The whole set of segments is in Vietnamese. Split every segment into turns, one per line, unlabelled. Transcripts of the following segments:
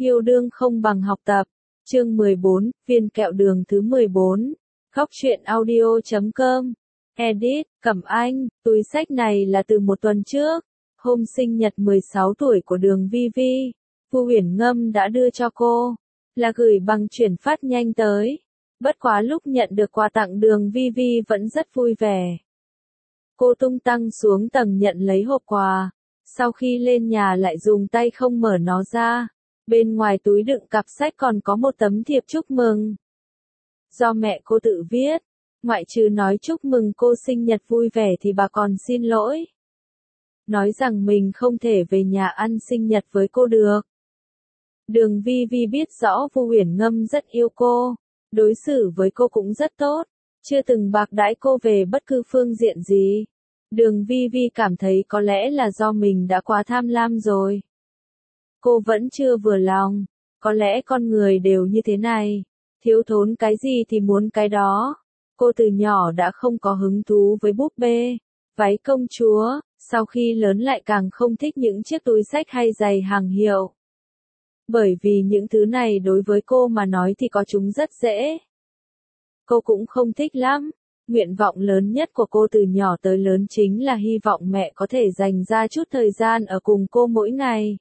Yêu đương không bằng học tập. Chương 14, viên kẹo đường thứ 14. Góc truyện audio.com. Edit, Cẩm Anh, túi xách này là từ một tuần trước. Hôm sinh nhật 16 tuổi của Đường Vi Vi, Vu Uyển Ngâm đã đưa cho cô. Là gửi bằng chuyển phát nhanh tới. Bất quá lúc nhận được quà tặng Đường Vi Vi vẫn rất vui vẻ. Cô tung tăng xuống tầng nhận lấy hộp quà. Sau khi lên nhà lại dùng tay không mở nó ra. Bên ngoài túi đựng cặp sách còn có một tấm thiệp chúc mừng. Do mẹ cô tự viết, ngoại trừ nói chúc mừng cô sinh nhật vui vẻ thì bà còn xin lỗi. Nói rằng mình không thể về nhà ăn sinh nhật với cô được. Đường Vi Vi biết rõ Vu Uyển Ngâm rất yêu cô, đối xử với cô cũng rất tốt, chưa từng bạc đãi cô về bất cứ phương diện gì. Đường Vi Vi cảm thấy có lẽ là do mình đã quá tham lam rồi. Cô vẫn chưa vừa lòng, có lẽ con người đều như thế này, thiếu thốn cái gì thì muốn cái đó. Cô từ nhỏ đã không có hứng thú với búp bê, váy công chúa, sau khi lớn lại càng không thích những chiếc túi xách hay giày hàng hiệu. Bởi vì những thứ này đối với cô mà nói thì có chúng rất dễ. Cô cũng không thích lắm. Nguyện vọng lớn nhất của cô từ nhỏ tới lớn chính là hy vọng mẹ có thể dành ra chút thời gian ở cùng cô mỗi ngày.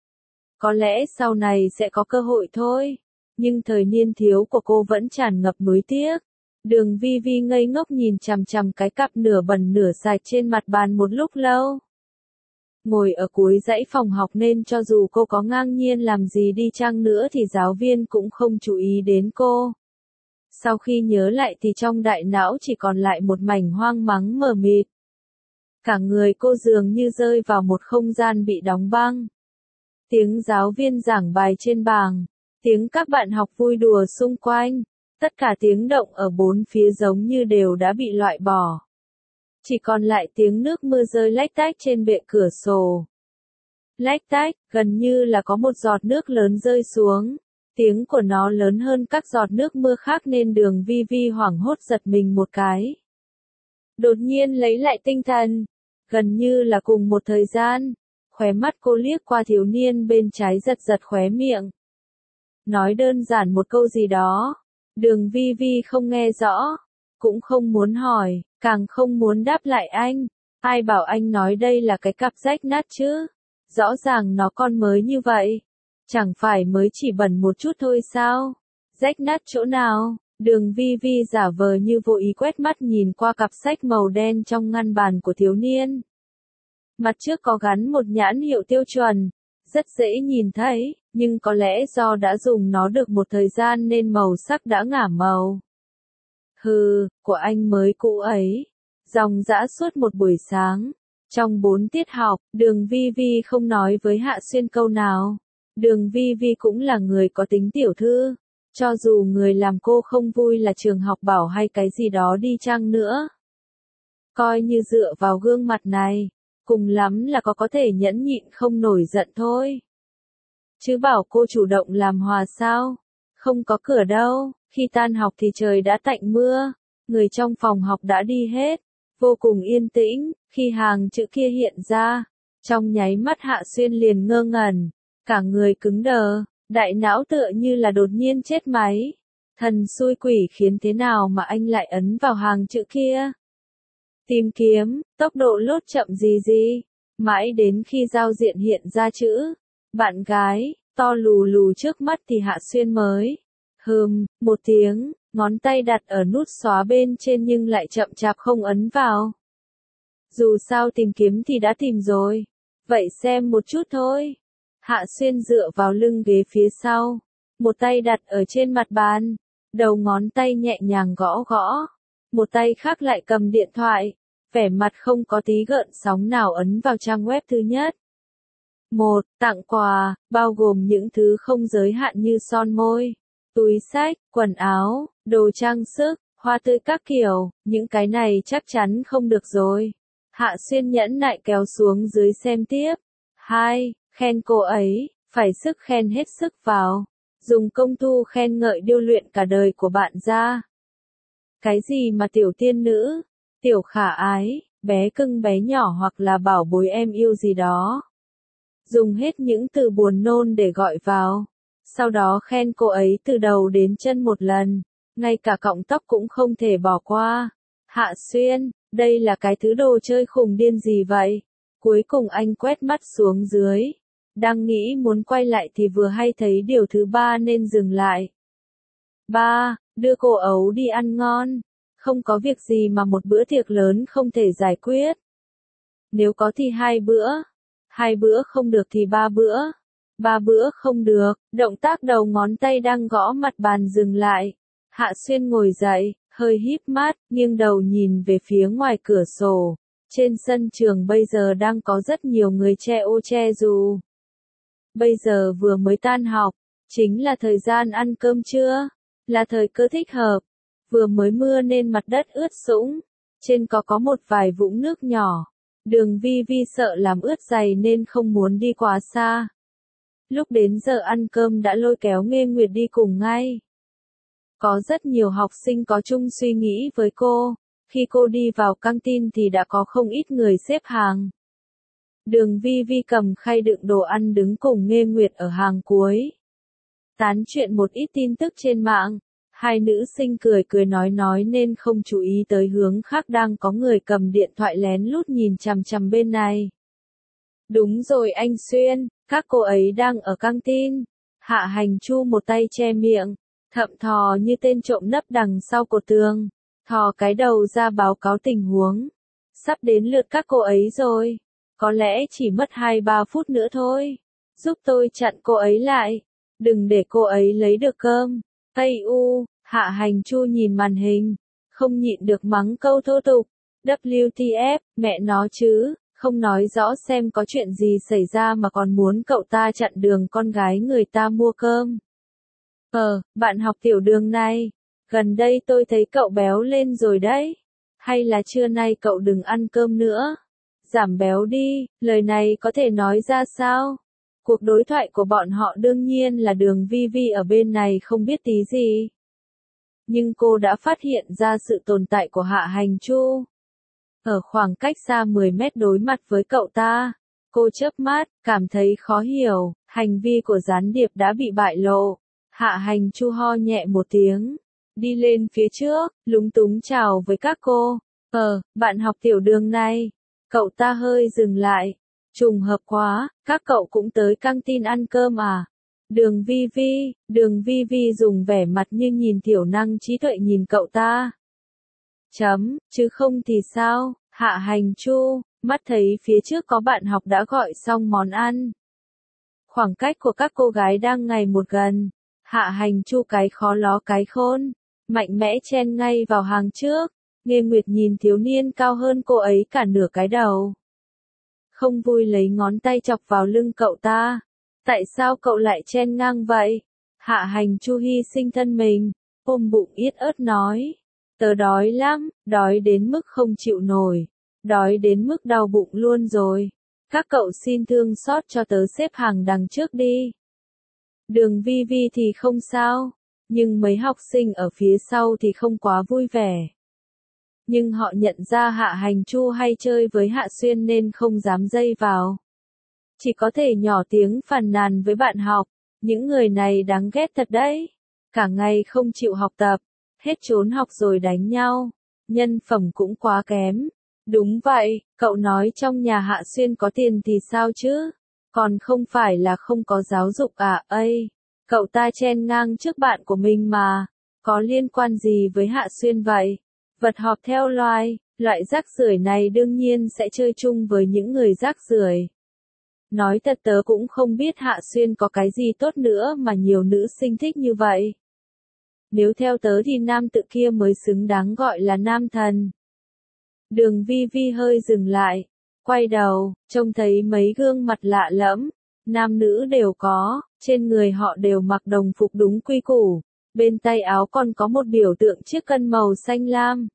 Có lẽ sau này sẽ có cơ hội thôi, nhưng thời niên thiếu của cô vẫn tràn ngập nuối tiếc. Đường Vi Vi ngây ngốc nhìn chằm chằm cái cặp nửa bẩn nửa sạch trên mặt bàn một lúc lâu. Ngồi ở cuối dãy phòng học nên cho dù cô có ngang nhiên làm gì đi chăng nữa thì giáo viên cũng không chú ý đến cô. Sau khi nhớ lại thì trong đại não chỉ còn lại một mảnh hoang mắng mờ mịt. Cả người cô dường như rơi vào một không gian bị đóng băng. Tiếng giáo viên giảng bài trên bảng, tiếng các bạn học vui đùa xung quanh, tất cả tiếng động ở bốn phía giống như đều đã bị loại bỏ. Chỉ còn lại tiếng nước mưa rơi lách tách trên bệ cửa sổ. Lách tách, gần như là có một giọt nước lớn rơi xuống. Tiếng của nó lớn hơn các giọt nước mưa khác nên Đường Vi Vi hoảng hốt giật mình một cái. Đột nhiên lấy lại tinh thần, gần như là cùng một thời gian, khóe mắt cô liếc qua thiếu niên bên trái giật giật khóe miệng. Nói đơn giản một câu gì đó, Đường Vi Vi không nghe rõ, cũng không muốn hỏi, càng không muốn đáp lại anh. Ai bảo anh nói đây là cái cặp rách nát chứ? Rõ ràng nó còn mới như vậy. Chẳng phải mới chỉ bẩn một chút thôi sao? Rách nát chỗ nào? Đường Vi Vi giả vờ như vô ý quét mắt nhìn qua cặp sách màu đen trong ngăn bàn của thiếu niên. Mặt trước có gắn một nhãn hiệu tiêu chuẩn, rất dễ nhìn thấy, nhưng có lẽ do đã dùng nó được một thời gian nên màu sắc đã ngả màu. Hừ, của anh mới cũ ấy. Dòng dã suốt một buổi sáng. Trong 4 tiết học, Đường Vi Vi không nói với Hạ Xuyên câu nào. Đường Vi Vi cũng là người có tính tiểu thư. Cho dù người làm cô không vui là trường học bảo hay cái gì đó đi chăng nữa. Coi như dựa vào gương mặt này, cùng lắm là có thể nhẫn nhịn không nổi giận thôi. Chứ bảo cô chủ động làm hòa sao? Không có cửa đâu. Khi tan học thì trời đã tạnh mưa, người trong phòng học đã đi hết, vô cùng yên tĩnh. Khi hàng chữ kia hiện ra, trong nháy mắt Hạ Xuyên liền ngơ ngẩn, cả người cứng đờ, đại não tựa như là đột nhiên chết máy. Thần xui quỷ khiến thế nào mà anh lại ấn vào hàng chữ kia? Tìm kiếm, tốc độ lốt chậm gì, mãi đến khi giao diện hiện ra chữ bạn gái, to lù lù trước mắt thì Hạ Xuyên mới một tiếng, ngón tay đặt ở nút xóa bên trên nhưng lại chậm chạp không ấn vào. Dù sao tìm kiếm thì đã tìm rồi, vậy xem một chút thôi. Hạ Xuyên dựa vào lưng ghế phía sau, một tay đặt ở trên mặt bàn, đầu ngón tay nhẹ nhàng gõ gõ, một tay khác lại cầm điện thoại, vẻ mặt không có tí gợn sóng nào ấn vào trang web thứ nhất. Tặng quà, bao gồm những thứ không giới hạn như son môi, túi xách, quần áo, đồ trang sức, hoa tươi các kiểu, những cái này chắc chắn không được rồi. Hạ Xuyên nhẫn nại kéo xuống dưới xem tiếp. 2. Khen cô ấy, phải sức khen hết sức vào. Dùng công thu khen ngợi điêu luyện cả đời của bạn ra. Cái gì mà tiểu tiên nữ, tiểu khả ái, bé cưng bé nhỏ hoặc là bảo bối em yêu gì đó. Dùng hết những từ buồn nôn để gọi vào. Sau đó khen cô ấy từ đầu đến chân một lần, ngay cả cọng tóc cũng không thể bỏ qua. Hạ Xuyên, đây là cái thứ đồ chơi khùng điên gì vậy? Cuối cùng anh quét mắt xuống dưới. Đang nghĩ muốn quay lại thì vừa hay thấy điều thứ ba nên dừng lại. Ba, đưa cô ấu đi ăn ngon. Không có việc gì mà một bữa tiệc lớn không thể giải quyết. Nếu có thì 2 bữa. 2 bữa không được thì 3 bữa. 3 bữa không được, động tác đầu ngón tay đang gõ mặt bàn dừng lại. Hạ Xuyên ngồi dậy, hơi híp mắt, nghiêng đầu nhìn về phía ngoài cửa sổ. Trên sân trường bây giờ đang có rất nhiều người che ô che dù. Bây giờ vừa mới tan học, chính là thời gian ăn cơm trưa, là thời cơ thích hợp. Vừa mới mưa nên mặt đất ướt sũng, trên có một vài vũng nước nhỏ. Đường Vi Vi sợ làm ướt giày nên không muốn đi quá xa. Lúc đến giờ ăn cơm đã lôi kéo Nghê Nguyệt đi cùng ngay. Có rất nhiều học sinh có chung suy nghĩ với cô, khi cô đi vào căng tin thì đã có không ít người xếp hàng. Đường Vi Vi cầm khay đựng đồ ăn đứng cùng Nghê Nguyệt ở hàng cuối. Tán chuyện một ít tin tức trên mạng, hai nữ sinh cười cười nói nên không chú ý tới hướng khác đang có người cầm điện thoại lén lút nhìn chằm chằm bên này. Đúng rồi anh Xuyên, các cô ấy đang ở căng tin. Hạ Hành Chu một tay che miệng, thậm thò như tên trộm nấp đằng sau cột tường, thò cái đầu ra báo cáo tình huống. Sắp đến lượt các cô ấy rồi, có lẽ chỉ mất 2-3 phút nữa thôi. Giúp tôi chặn cô ấy lại, đừng để cô ấy lấy được cơm. Ây u, Hạ Hành Chu nhìn màn hình, không nhịn được mắng câu thô tục. WTF, mẹ nó chứ, không nói rõ xem có chuyện gì xảy ra mà còn muốn cậu ta chặn đường con gái người ta mua cơm. Bạn học tiểu Đường này, gần đây tôi thấy cậu béo lên rồi đấy. Hay là trưa nay cậu đừng ăn cơm nữa? Giảm béo đi, lời này có thể nói ra sao? Cuộc đối thoại của bọn họ đương nhiên là Đường Vi Vi ở bên này không biết tí gì. Nhưng cô đã phát hiện ra sự tồn tại của Hạ Hành Chu. Ở khoảng cách xa 10 mét đối mặt với cậu ta, cô chớp mắt, cảm thấy khó hiểu, hành vi của gián điệp đã bị bại lộ. Hạ Hành Chu ho nhẹ một tiếng, đi lên phía trước, lúng túng chào với các cô. Bạn học tiểu Đường này. Cậu ta hơi dừng lại. Trùng hợp quá, các cậu cũng tới căng tin ăn cơm à? Đường Vi Vi dùng vẻ mặt như nhìn thiểu năng trí tuệ nhìn cậu ta. Chứ không thì sao? Hạ Hành Chu, mắt thấy phía trước có bạn học đã gọi xong món ăn. Khoảng cách của các cô gái đang ngày một gần. Hạ Hành Chu cái khó ló cái khôn, mạnh mẽ chen ngay vào hàng trước. Nghê Nguyệt nhìn thiếu niên cao hơn cô ấy cả nửa cái đầu. Không vui lấy ngón tay chọc vào lưng cậu ta. Tại sao cậu lại chen ngang vậy? Hạ Hành Chu hy sinh thân mình, ôm bụng yết ớt nói. Tớ đói lắm, đói đến mức không chịu nổi. Đói đến mức đau bụng luôn rồi. Các cậu xin thương xót cho tớ xếp hàng đằng trước đi. Đường Vi Vi thì không sao, nhưng mấy học sinh ở phía sau thì không quá vui vẻ. Nhưng họ nhận ra Hạ Hành Chu hay chơi với Hạ Xuyên nên không dám dây vào. Chỉ có thể nhỏ tiếng phàn nàn với bạn học, những người này đáng ghét thật đấy. Cả ngày không chịu học tập, hết trốn học rồi đánh nhau, nhân phẩm cũng quá kém. Đúng vậy, cậu nói trong nhà Hạ Xuyên có tiền thì sao chứ? Còn không phải là không có giáo dục à? Cậu ta chen ngang trước bạn của mình mà, có liên quan gì với Hạ Xuyên vậy? Vật họp theo loài, loại rác rưởi này đương nhiên sẽ chơi chung với những người rác rưởi. Nói thật tớ cũng không biết Hạ Xuyên có cái gì tốt nữa mà nhiều nữ sinh thích như vậy. Nếu theo tớ thì nam tự kia mới xứng đáng gọi là nam thần. Đường Vi Vi hơi dừng lại, quay đầu, trông thấy mấy gương mặt lạ lẫm, nam nữ đều có, trên người họ đều mặc đồng phục đúng quy củ, bên tay áo còn có một biểu tượng chiếc cân màu xanh lam.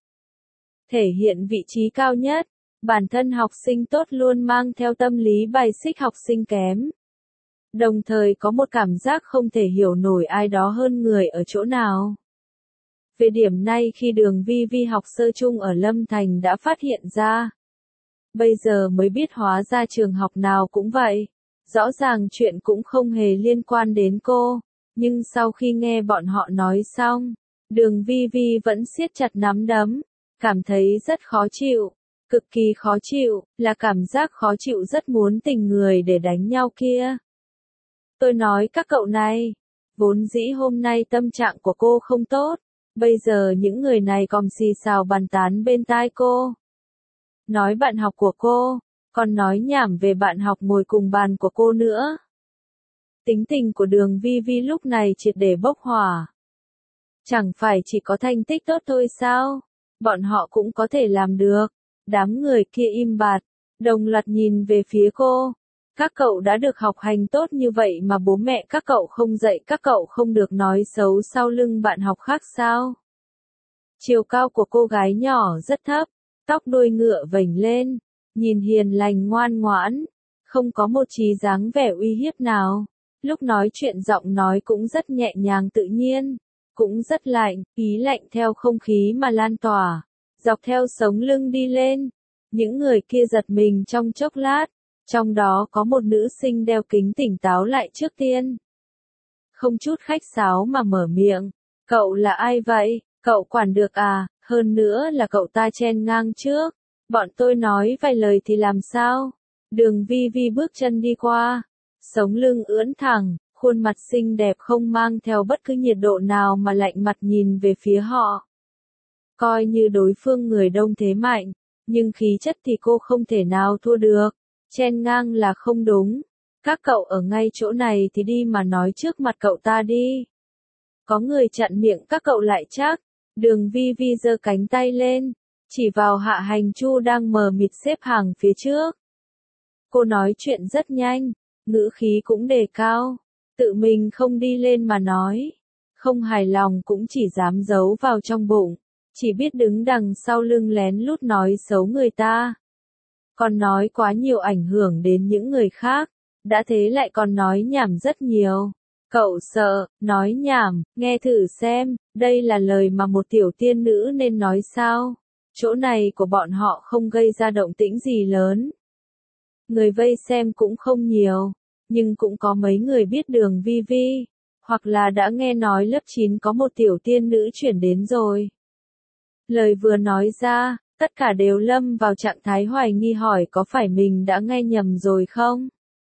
Thể hiện vị trí cao nhất, bản thân học sinh tốt luôn mang theo tâm lý bài xích học sinh kém. Đồng thời có một cảm giác không thể hiểu nổi ai đó hơn người ở chỗ nào. Về điểm này khi Đường Vi Vi học sơ chung ở Lâm Thành đã phát hiện ra. Bây giờ mới biết hóa ra trường học nào cũng vậy. Rõ ràng chuyện cũng không hề liên quan đến cô. Nhưng sau khi nghe bọn họ nói xong, Đường Vi Vi vẫn siết chặt nắm đấm, cảm thấy rất khó chịu, cực kỳ khó chịu, là cảm giác khó chịu rất muốn tình người để đánh nhau kia. Tôi nói các cậu này, vốn dĩ hôm nay tâm trạng của cô không tốt, bây giờ những người này còn xì xào bàn tán bên tai cô. Nói bạn học của cô, còn nói nhảm về bạn học ngồi cùng bàn của cô nữa. Tính tình của Đường Vi Vi lúc này triệt để bốc hỏa. Chẳng phải chỉ có thành tích tốt thôi sao? Bọn họ cũng có thể làm được. Đám người kia im bặt, đồng loạt nhìn về phía cô. Các cậu đã được học hành tốt như vậy mà bố mẹ các cậu không dạy các cậu không được nói xấu sau lưng bạn học khác sao? Chiều cao của cô gái nhỏ rất thấp, tóc đuôi ngựa vểnh lên, nhìn hiền lành ngoan ngoãn, không có một trí dáng vẻ uy hiếp nào. Lúc nói chuyện giọng nói cũng rất nhẹ nhàng tự nhiên, cũng rất lạnh, ý lạnh theo không khí mà lan tỏa, dọc theo sống lưng đi lên. Những người kia giật mình trong chốc lát, trong đó có một nữ sinh đeo kính tỉnh táo lại trước tiên. Không chút khách sáo mà mở miệng, cậu là ai vậy, cậu quản được à, hơn nữa là cậu ta chen ngang trước, bọn tôi nói vài lời thì làm sao? Đường Vi Vi bước chân đi qua, sống lưng ưỡn thẳng, khuôn mặt xinh đẹp không mang theo bất cứ nhiệt độ nào mà lạnh mặt nhìn về phía họ. Coi như đối phương người đông thế mạnh, nhưng khí chất thì cô không thể nào thua được, chen ngang là không đúng. Các cậu ở ngay chỗ này thì đi mà nói trước mặt cậu ta đi. Có người chặn miệng các cậu lại chắc. Đường Vi Vi giơ cánh tay lên, chỉ vào Hạ Hành Chu đang mờ mịt xếp hàng phía trước. Cô nói chuyện rất nhanh, ngữ khí cũng đề cao, tự mình không đi lên mà nói. Không hài lòng cũng chỉ dám giấu vào trong bụng, chỉ biết đứng đằng sau lưng lén lút nói xấu người ta. Còn nói quá nhiều ảnh hưởng đến những người khác, đã thế lại còn nói nhảm rất nhiều. Cậu sợ, nói nhảm, nghe thử xem, đây là lời mà một tiểu tiên nữ nên nói sao? Chỗ này của bọn họ không gây ra động tĩnh gì lớn. Người vây xem cũng không nhiều, nhưng cũng có mấy người biết Đường Vi Vi, hoặc là đã nghe nói lớp 9 có một tiểu tiên nữ chuyển đến rồi. Lời vừa nói ra, tất cả đều lâm vào trạng thái hoài nghi hỏi có phải mình đã nghe nhầm rồi không?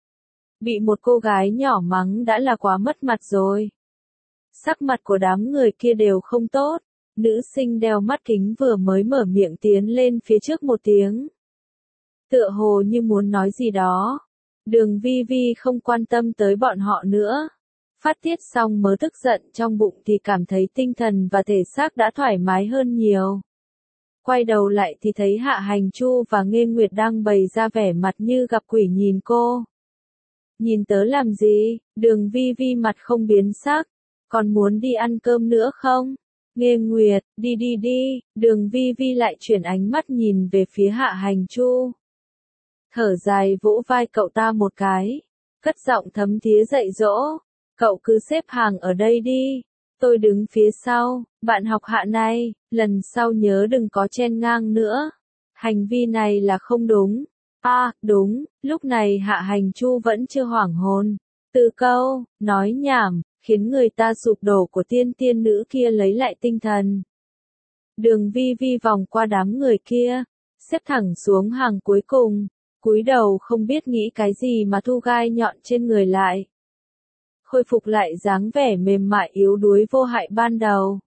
Bị một cô gái nhỏ mắng đã là quá mất mặt rồi. Sắc mặt của đám người kia đều không tốt, nữ sinh đeo mắt kính vừa mới mở miệng tiến lên phía trước một tiếng. Tựa hồ như muốn nói gì đó. Đường Vi Vi không quan tâm tới bọn họ nữa. Phát tiết xong mớ tức giận trong bụng thì cảm thấy tinh thần và thể xác đã thoải mái hơn nhiều. Quay đầu lại thì thấy Hạ Hành Chu và Nghê Nguyệt đang bày ra vẻ mặt như gặp quỷ nhìn cô. Nhìn tớ làm gì? Đường Vi Vi mặt không biến sắc. Còn muốn đi ăn cơm nữa không? Nghê Nguyệt, đi đi đi. Đường Vi Vi lại chuyển ánh mắt nhìn về phía Hạ Hành Chu. Thở dài vỗ vai cậu ta một cái. Cất giọng thấm thía dạy dỗ. Cậu cứ xếp hàng ở đây đi. Tôi đứng phía sau. Bạn học Hạ này, lần sau nhớ đừng có chen ngang nữa. Hành vi này là không đúng. Đúng, lúc này Hạ Hành Chu vẫn chưa hoảng hồn. Từ câu, nói nhảm, khiến người ta sụp đổ của tiên nữ kia lấy lại tinh thần. Đường Vi Vi vòng qua đám người kia, xếp thẳng xuống hàng cuối cùng, cúi đầu không biết nghĩ cái gì mà thu gai nhọn trên người lại. Khôi phục lại dáng vẻ mềm mại yếu đuối vô hại ban đầu.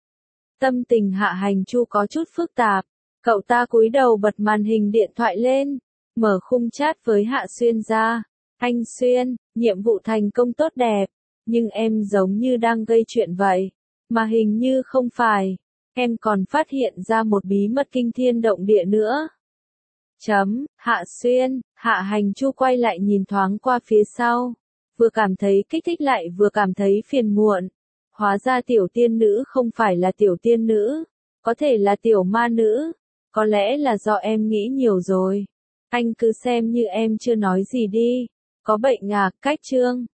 Tâm tình Hạ Hành Chu có chút phức tạp, cậu ta cúi đầu bật màn hình điện thoại lên. Mở khung chat với Hạ Xuyên ra. Anh Xuyên, nhiệm vụ thành công tốt đẹp, nhưng em giống như đang gây chuyện vậy, mà hình như không phải. Em còn phát hiện ra một bí mật kinh thiên động địa nữa. Hạ Xuyên, Hạ Hành Chu quay lại nhìn thoáng qua phía sau. Vừa cảm thấy kích thích lại vừa cảm thấy phiền muộn. Hóa ra tiểu tiên nữ không phải là tiểu tiên nữ, có thể là tiểu ma nữ. Có lẽ là do em nghĩ nhiều rồi. Anh cứ xem như em chưa nói gì đi. Có bệnh à, cách chương.